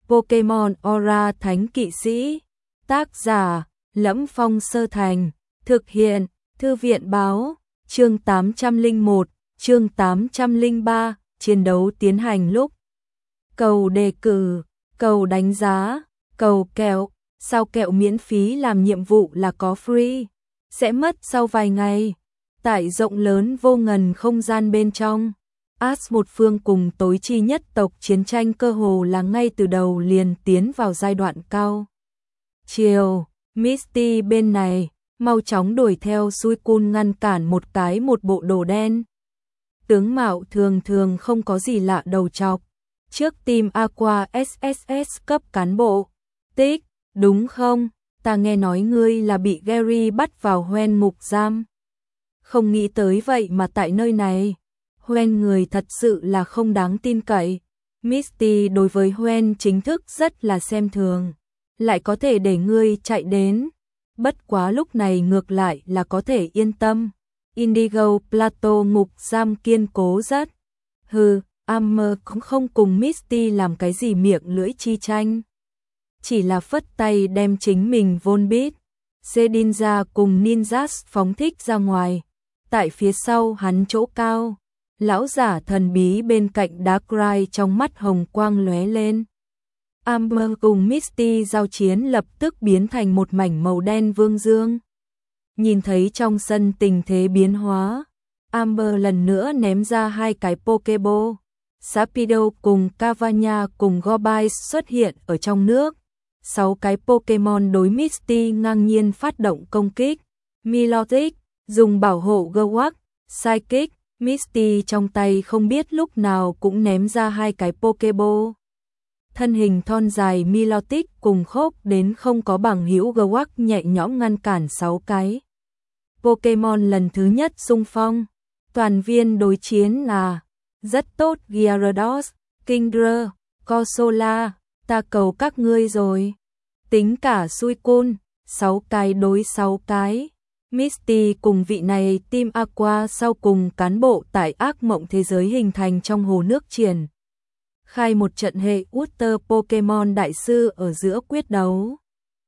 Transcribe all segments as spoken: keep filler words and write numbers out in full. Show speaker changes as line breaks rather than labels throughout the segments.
Pokemon Aura Thánh Kỵ Sĩ. Tác giả: Lẫm Phong Sơ Thành. Thực hiện: Thư viện báo. Chương tám trăm lẻ một, chương tám trăm lẻ ba, chiến đấu tiến hành lúc. Cầu đề cử, cầu đánh giá, cầu kẹo, sao kẹo miễn phí làm nhiệm vụ là có free, sẽ mất sau vài ngày. Tại rộng lớn vô ngần không gian bên trong, As một phương cùng tối chi nhất tộc chiến tranh cơ hồ là ngay từ đầu liền tiến vào giai đoạn cao. Chiều, Misty bên này, mau chóng đuổi theo Suicune ngăn cản một cái một bộ đồ đen. Tướng mạo thường thường không có gì lạ đầu trọc. Trước team Aqua ét ét ét cấp cán bộ. Tích, đúng không? Ta nghe nói ngươi là bị Gary bắt vào Hoenn ngục giam. Không nghĩ tới vậy mà tại nơi này. Hoenn người thật sự là không đáng tin cậy. Misty đối với Hoenn chính thức rất là xem thường. Lại có thể để ngươi chạy đến. Bất quá lúc này ngược lại là có thể yên tâm. Indigo Plateau ngục giam kiên cố rất. Hừ, Amber cũng không cùng Misty làm cái gì miệng lưỡi chi tranh. Chỉ là phất tay đem chính mình Volbeat, Shedinja cùng Ninjas phóng thích ra ngoài. Tại phía sau hắn chỗ cao, lão giả thần bí bên cạnh Darkrai trong mắt hồng quang lóe lên. Amber cùng Misty giao chiến lập tức biến thành một mảnh màu đen vương dương. Nhìn thấy trong sân tình thế biến hóa, Amber lần nữa ném ra hai cái Pokeball. Sapido cùng Cavagna cùng Gorbise xuất hiện ở trong nước. Sáu cái Pokemon đối Misty ngang nhiên phát động công kích. Milotic dùng bảo hộ Gewak, Psychic, Misty trong tay không biết lúc nào cũng ném ra hai cái Pokeball. Thân hình thon dài Milotic cùng khốc đến không có bằng hữu Gewak nhẹ nhõm ngăn cản sáu cái Pokemon lần thứ nhất xung phong. Toàn viên đối chiến là rất tốt. Gyarados, Kingdra, Corsola, ta cầu các ngươi rồi. Tính cả Suicune, sáu cái đối sáu cái. Misty cùng vị này team Aqua sau cùng cán bộ tại ác mộng thế giới hình thành trong hồ nước triển. Khai một trận hệ Water Pokemon đại sư ở giữa quyết đấu.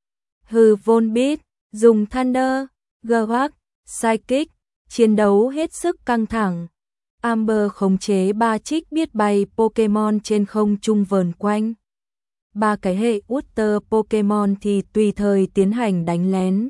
Hừ, Volbeat, dùng Thunder, Gewak, Psychic, chiến đấu hết sức căng thẳng. Amber khống chế ba trích biết bay Pokemon trên không trung vờn quanh. Ba cái hệ Water Pokemon thì tùy thời tiến hành đánh lén.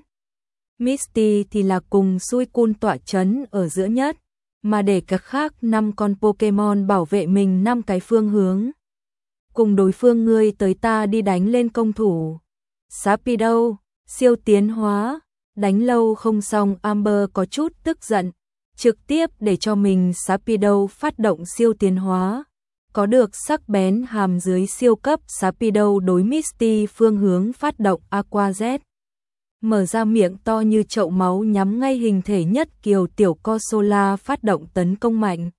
Misty thì là cùng Suicune tọa chấn ở giữa nhất, mà để các khác năm con Pokemon bảo vệ mình năm cái phương hướng. Cùng đối phương ngươi tới ta đi đánh lên công thủ. Sapido, siêu tiến hóa, đánh lâu không xong Amber có chút tức giận, trực tiếp để cho mình Sapido phát động siêu tiến hóa. Có được sắc bén hàm dưới siêu cấp Sapido đối Misty phương hướng phát động Aqua Z. Mở ra miệng to như chậu máu nhắm ngay hình thể nhất kiều tiểu Corsola phát động tấn công mạnh.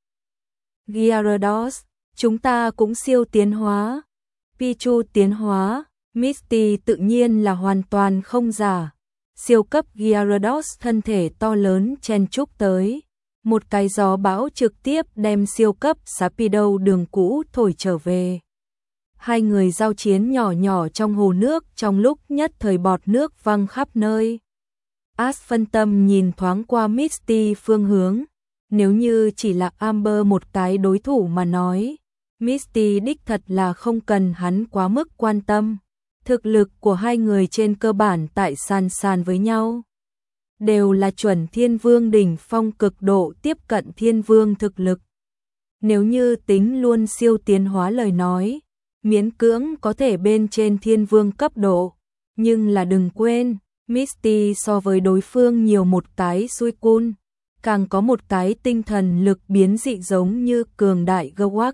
Gyarados, chúng ta cũng siêu tiến hóa. Pichu tiến hóa, Misty tự nhiên là hoàn toàn không giả. Siêu cấp Gyarados thân thể to lớn chen chúc tới. Một cái gió bão trực tiếp đem siêu cấp Sapido đường cũ thổi trở về. Hai người giao chiến nhỏ nhỏ trong hồ nước trong lúc nhất thời bọt nước văng khắp nơi. As phân tâm nhìn thoáng qua Misty phương hướng. Nếu như chỉ là Amber một cái đối thủ mà nói, Misty đích thật là không cần hắn quá mức quan tâm. Thực lực của hai người trên cơ bản tại sàn sàn với nhau. Đều là chuẩn thiên vương đỉnh phong cực độ tiếp cận thiên vương thực lực. Nếu như tính luôn siêu tiến hóa lời nói, miễn cưỡng có thể bên trên thiên vương cấp độ. Nhưng là đừng quên, Misty so với đối phương nhiều một cái Suicune, càng có một cái tinh thần lực biến dị giống như cường đại Gewak.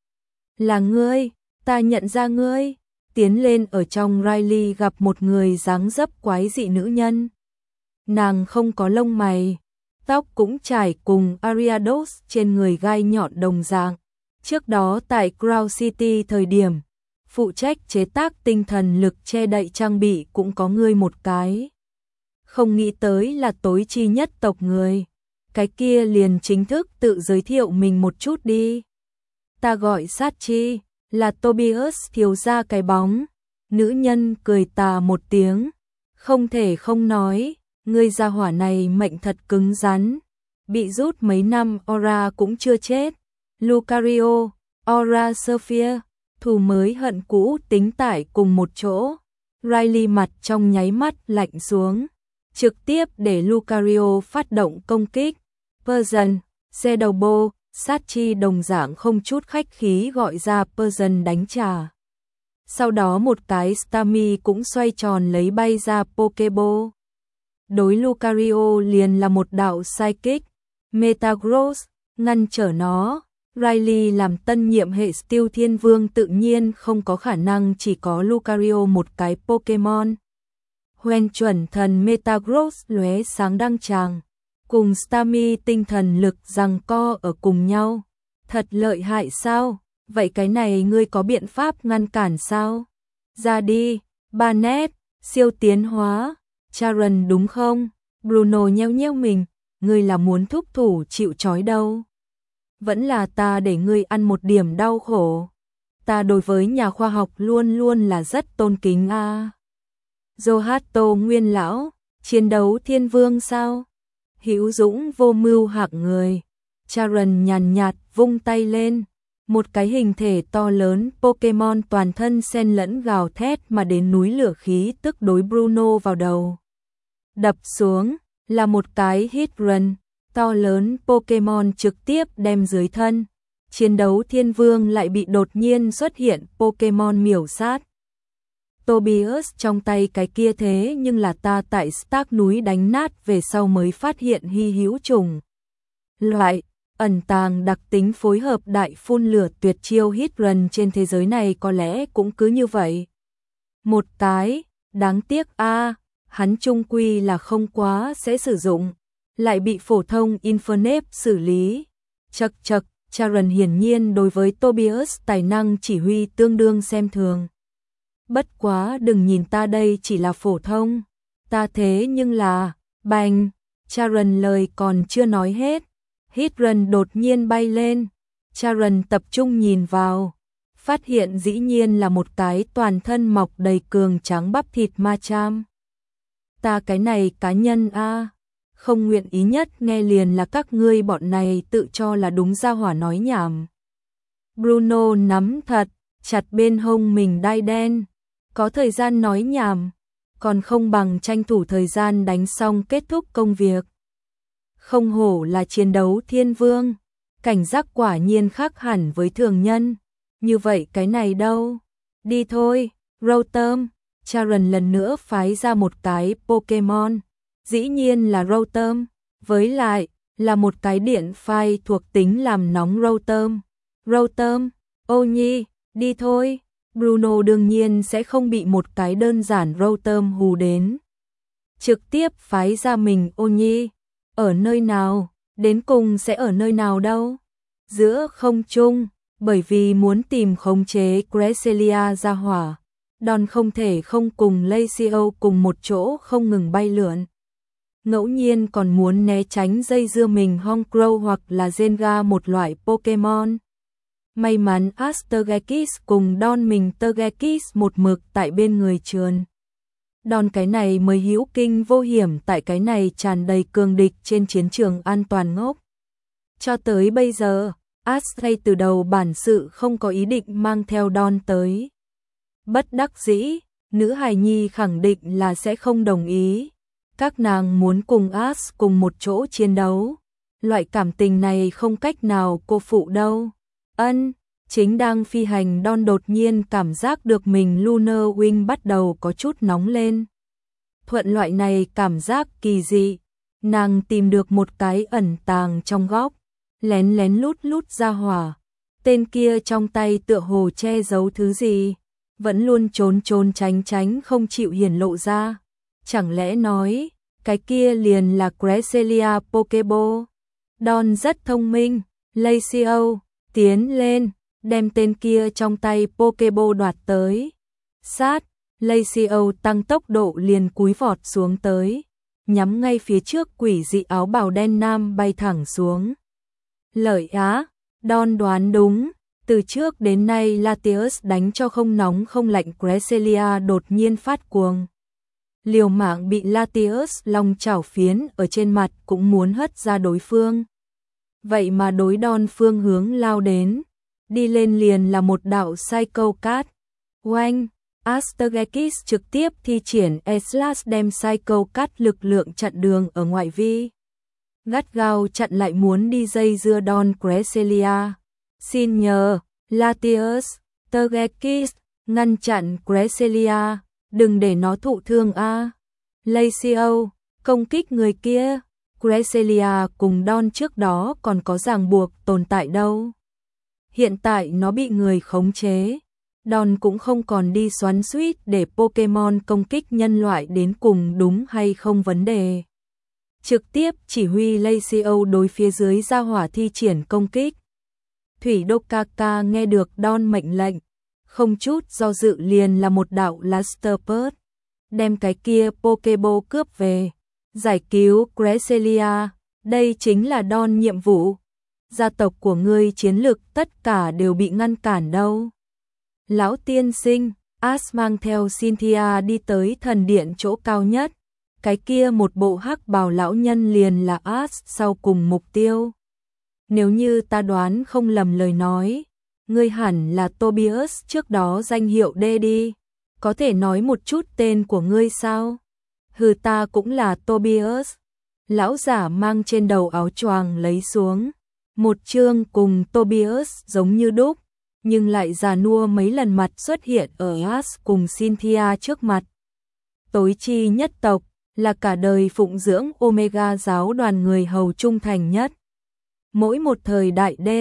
Là ngươi, ta nhận ra ngươi. Tiến lên ở trong Riley gặp một người dáng dấp quái dị nữ nhân. Nàng không có lông mày, tóc cũng trải cùng Ariados trên người gai nhọn đồng dạng. Trước đó tại Crown City thời điểm, phụ trách chế tác tinh thần lực che đậy trang bị cũng có ngươi một cái. Không nghĩ tới là tối chi nhất tộc người. Cái kia liền chính thức tự giới thiệu mình một chút đi. Ta gọi Sát Chi, là Tobias thiếu gia cái bóng. Nữ nhân cười tà một tiếng, không thể không nói, ngươi gia hỏa này mệnh thật cứng rắn, bị rút mấy năm Aura cũng chưa chết. Lucario, Aura Sophia, thù mới hận cũ tính tải cùng một chỗ. Riley mặt trong nháy mắt lạnh xuống, trực tiếp để Lucario phát động công kích. Persian, Shadowbo, Sachi đồng dạng không chút khách khí gọi ra Persian đánh trả. Sau đó một cái Stami cũng xoay tròn lấy bay ra Pokeball. Đối Lucario liền là một đạo Psychic, Metagross, ngăn trở nó. Riley làm tân nhiệm hệ Steel Thiên Vương tự nhiên không có khả năng chỉ có Lucario một cái Pokemon. Hoen chuẩn thần Metagross lóe sáng đăng tràng, cùng Stami tinh thần lực giằng co ở cùng nhau. Thật lợi hại sao? Vậy cái này ngươi có biện pháp ngăn cản sao? Ra đi, Barnet, siêu tiến hóa, Charon đúng không? Bruno nheo nheo mình, ngươi là muốn thúc thủ chịu trói đâu? Vẫn là ta để ngươi ăn một điểm đau khổ. Ta đối với nhà khoa học luôn luôn là rất tôn kính a. À. Zohato nguyên lão, chiến đấu thiên vương sao? Hữu dũng vô mưu hạng người. Charon nhàn nhạt vung tay lên, một cái hình thể to lớn Pokemon toàn thân xen lẫn gào thét mà đến núi lửa khí tức đối Bruno vào đầu. Đập xuống là một cái hit run, to lớn Pokemon trực tiếp đem dưới thân. Chiến đấu thiên vương lại bị đột nhiên xuất hiện Pokemon miểu sát. Tobias trong tay cái kia thế nhưng là ta tại Stark núi đánh nát về sau mới phát hiện hy hữu trùng. Loại ẩn tàng đặc tính phối hợp đại phun lửa tuyệt chiêu hit run trên thế giới này có lẽ cũng cứ như vậy. Một cái, đáng tiếc a, à, hắn chung quy là không quá sẽ sử dụng, lại bị phổ thông Infernape xử lý. Chậc chậc, Charon hiển nhiên đối với Tobias tài năng chỉ huy tương đương xem thường. Bất quá đừng nhìn ta đây chỉ là phổ thông, ta thế nhưng là, bành, Charon lời còn chưa nói hết. Hit run đột nhiên bay lên, Charon tập trung nhìn vào, phát hiện dĩ nhiên là một cái toàn thân mọc đầy cường trắng bắp thịt Machamp. Ta cái này cá nhân a, à, không nguyện ý nhất nghe liền là các ngươi bọn này tự cho là đúng gia hỏa nói nhảm. Bruno nắm thật chặt bên hông mình đai đen, có thời gian nói nhảm, còn không bằng tranh thủ thời gian đánh xong kết thúc công việc. Không hổ là chiến đấu thiên vương, cảnh giác quả nhiên khác hẳn với thường nhân. Như vậy cái này đâu? Đi thôi, Rotom. Charon lần nữa phái ra một cái Pokemon, dĩ nhiên là Rotom, với lại là một cái điện phai thuộc tính làm nóng Rotom. Rotom, ô nhi, đi thôi. Bruno đương nhiên sẽ không bị một cái đơn giản Rotom hù đến. Trực tiếp phái ra mình ô nhi. Ở nơi nào? Đến cùng sẽ ở nơi nào đâu? Giữa không trung, bởi vì muốn tìm khống chế Cresselia ra hỏa, Đòn không thể không cùng Lacio cùng một chỗ không ngừng bay lượn. Ngẫu nhiên còn muốn né tránh dây dưa mình Honchkrow hoặc là Zenga một loại Pokemon. May mắn Astergekis cùng Don mình Tergekis một mực tại bên người trườn. Đòn cái này mới hữu kinh vô hiểm tại cái này tràn đầy cường địch trên chiến trường an toàn ngốc. Cho tới bây giờ, Astray từ đầu bản sự không có ý định mang theo Don tới. Bất đắc dĩ, nữ hài nhi khẳng định là sẽ không đồng ý. Các nàng muốn cùng Ash cùng một chỗ chiến đấu. Loại cảm tình này không cách nào cô phụ đâu. Ân, chính đang phi hành Don đột nhiên cảm giác được mình Lunar Wing bắt đầu có chút nóng lên. Thuận loại này cảm giác kỳ dị, nàng tìm được một cái ẩn tàng trong góc, lén lén lút lút ra hỏa. Tên kia trong tay tựa hồ che giấu thứ gì, vẫn luôn trốn trốn tránh tránh không chịu hiển lộ ra. Chẳng lẽ nói, cái kia liền là Cresselia Pokeball? Don rất thông minh, Lacio, tiến lên, đem tên kia trong tay Pokeball đoạt tới. Sát, Lacio tăng tốc độ liền cúi vọt xuống tới, nhắm ngay phía trước quỷ dị áo bào đen nam bay thẳng xuống. Lợi á, Don đoán đúng, Từ trước đến nay Latius đánh cho không nóng không lạnh, Cresselia đột nhiên phát cuồng. Liều mạng bị Latius long chảo phiến ở trên mặt cũng muốn hất ra đối phương. Vậy mà đối đòn phương hướng lao đến, đi lên liền là một đạo Psycho Cut. Oanh, Astergekis trực tiếp thi triển E-Slash đem Psycho Cut lực lượng chặn đường ở ngoại vi. Gắt gao chặn lại muốn đi dây dưa đòn Cresselia. Xin nhờ, Latius, Tergekis, ngăn chặn Cresselia, đừng để nó thụ thương a. À. Lacio, công kích người kia, Cresselia cùng Don trước đó còn có ràng buộc tồn tại đâu. Hiện tại nó bị người khống chế, Don cũng không còn đi xoắn xuýt để Pokemon công kích nhân loại đến cùng đúng hay không vấn đề. Trực tiếp chỉ huy Lacio đối phía dưới ra hỏa thi triển công kích. Thủy Dokaka nghe được Don mệnh lệnh, không chút do dự liền là một đạo Luster Punch, đem cái kia Pokeball cướp về, giải cứu Cresselia. Đây chính là Don nhiệm vụ. Gia tộc của ngươi chiến lực tất cả đều bị ngăn cản đâu. Lão tiên sinh, Ash mang theo Cynthia đi tới thần điện chỗ cao nhất. Cái kia một bộ hắc bào lão nhân liền là Ash sau cùng mục tiêu. Nếu như ta đoán không lầm lời nói, ngươi hẳn là Tobias trước đó danh hiệu D đi. Có thể nói một chút tên của ngươi sao? Hừ, ta cũng là Tobias. Lão giả mang trên đầu áo choàng lấy xuống. Một chương cùng Tobias giống như đúc, nhưng lại già nua mấy lần mặt xuất hiện ở Ash cùng Cynthia trước mặt. Tối chi nhất tộc, là cả đời phụng dưỡng Omega giáo đoàn người hầu trung thành nhất. Mỗi một thời đại D,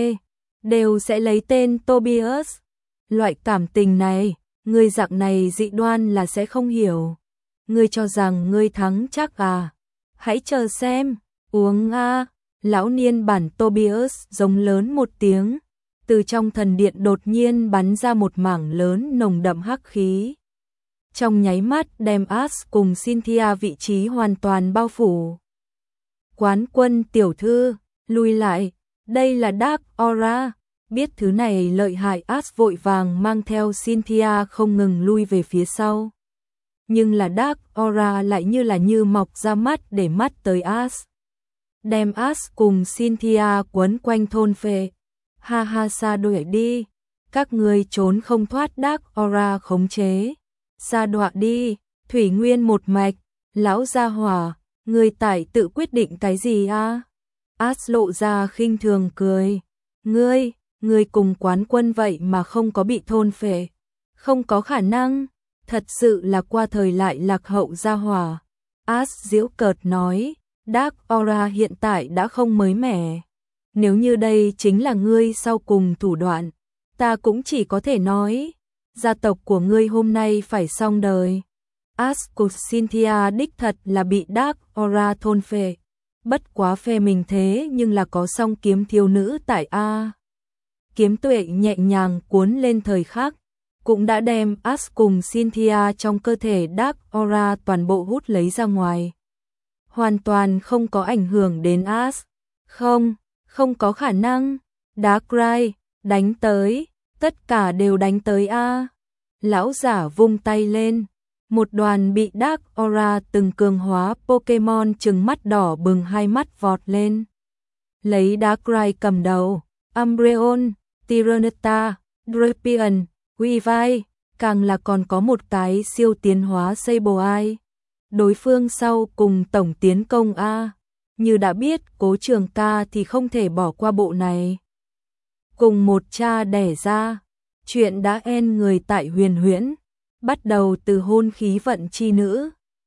đều sẽ lấy tên Tobias. Loại cảm tình này, người dạng này dị đoan là sẽ không hiểu. Ngươi cho rằng ngươi thắng chắc à? Hãy chờ xem, uống a. Lão niên bản Tobias giống lớn một tiếng, từ trong thần điện đột nhiên bắn ra một mảng lớn nồng đậm hắc khí. Trong nháy mắt đem Ash cùng Cynthia vị trí hoàn toàn bao phủ. Quán quân tiểu thư, lùi lại, đây là Dark Aura. Biết thứ này lợi hại, Ash vội vàng mang theo Cynthia không ngừng lui về phía sau. Nhưng là Dark Aura lại như là như mọc ra mắt để mắt tới Ash. Đem Ash cùng Cynthia quấn quanh thôn phệ. Ha ha, xa đuổi đi, các người trốn không thoát Dark Aura khống chế. Xa đọa đi, thủy nguyên một mạch, lão gia hỏa, người tại tự quyết định cái gì a? Ash lộ ra khinh thường cười. Ngươi, ngươi cùng quán quân vậy mà không có bị thôn phệ. Không có khả năng, thật sự là qua thời lại lạc hậu gia hỏa. Ash giễu cợt nói, Dark Aura hiện tại đã không mới mẻ. Nếu như đây chính là ngươi sau cùng thủ đoạn, ta cũng chỉ có thể nói, gia tộc của ngươi hôm nay phải xong đời. Ash cùng Cynthia đích thật là bị Dark Aura thôn phệ. Bất quá phe mình thế nhưng là có song kiếm thiếu nữ tại A. Kiếm tuệ nhẹ nhàng cuốn lên thời khắc, cũng đã đem Ash cùng Cynthia trong cơ thể Dark Aura toàn bộ hút lấy ra ngoài. Hoàn toàn không có ảnh hưởng đến Ash. Không, không có khả năng. Darkrai, đánh tới, tất cả đều đánh tới A. Lão giả vung tay lên, một đoàn bị Dark Aura từng cường hóa Pokemon trừng mắt đỏ bừng hai mắt vọt lên. Lấy Darkrai cầm đầu, Umbreon, Tyranitar, Drapion, Weavile, càng là còn có một cái siêu tiến hóa Sableye. Đối phương sau cùng tổng tiến công A, như đã biết Cố Trường Ca thì không thể bỏ qua bộ này. Cùng một cha đẻ ra, chuyện đã en người tại Huyền Huyễn, bắt đầu từ hôn khí vận chi nữ,